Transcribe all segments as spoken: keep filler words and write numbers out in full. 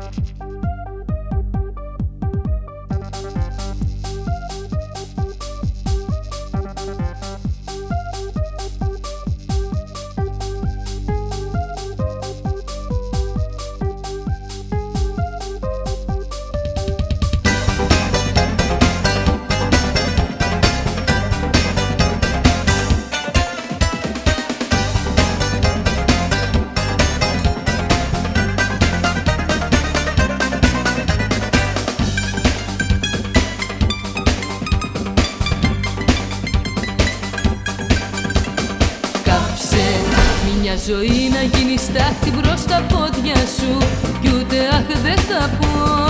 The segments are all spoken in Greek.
Μια ζωή να γίνει στάχτη μπρος στα πόδια σου κι ούτε αχ δεν θα πω.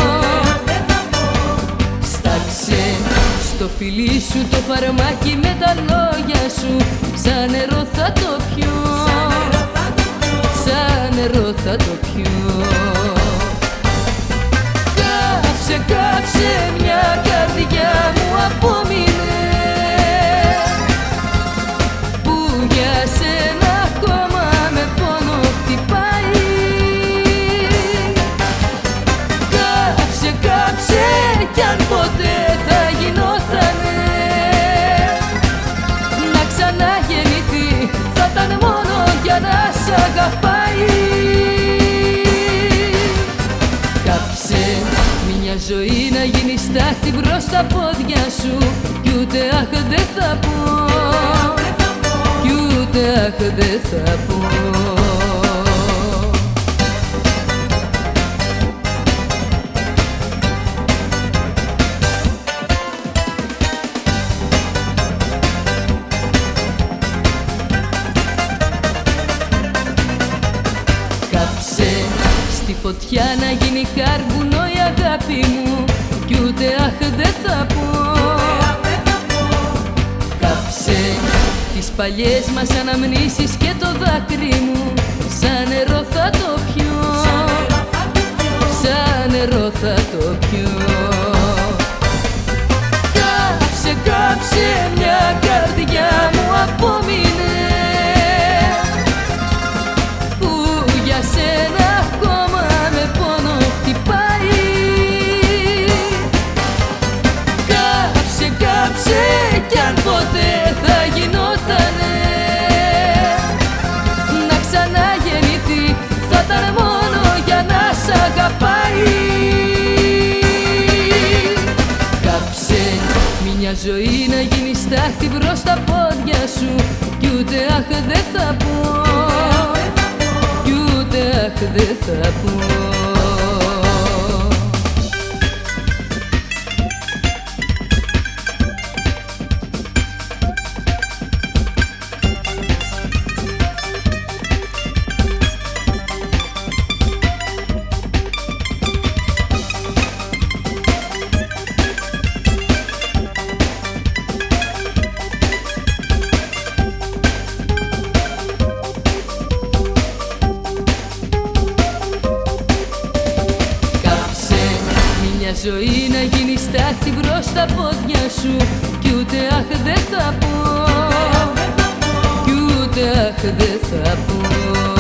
Στάξε στο φιλί σου το φαρμάκι με τα λόγια σου, σαν νερό θα το πιω, σαν νερό θα το πιω. Κάψε, κάψε μια καρδιά μου απόμεινε που για σένα ακόμα με πόνο χτυπάει. Κάψε, κάψε κι αν ποτέ θα γινότανε να ξαναγεννηθεί, θα ήταν μόνο για να σ' αγαπάει. Κάψε μια ζωή να γίνει στάχτη μπρος στα πόδια σου κι ούτε αχ δεν θα πω, κι ούτε αχ δεν θα πω. Κάψε στη φωτιά να γίνει κάρβουνο η αγάπη μου κι ούτε αχ δεν θα πω. Κάψε τις παλιές μας αναμνήσεις και το δάκρυ μου, σαν νερό θα το πιω, σαν νερό θα το πιω. Κάψε, κάψε μια καρδιά μου απόμεινε που για σένα ακόμα με πόνο χτυπάει. Κάψε, κάψε κι αν ποτέ θα γινότανε να ξαναγεννηθεί, θα ήταν μόνο για να σ' αγαπάει. Κάψε μια ζωή να γίνει στάχτη μπρος στα πόδια σου κι ούτε αχ δεν θα πω, κι ούτε αχ δεν θα πω. Μια ζωή να γίνει στάχτη μπρος στα πόδια σου κι ούτε αχ δεν θα πω, κι ούτε αχ δεν θα πω.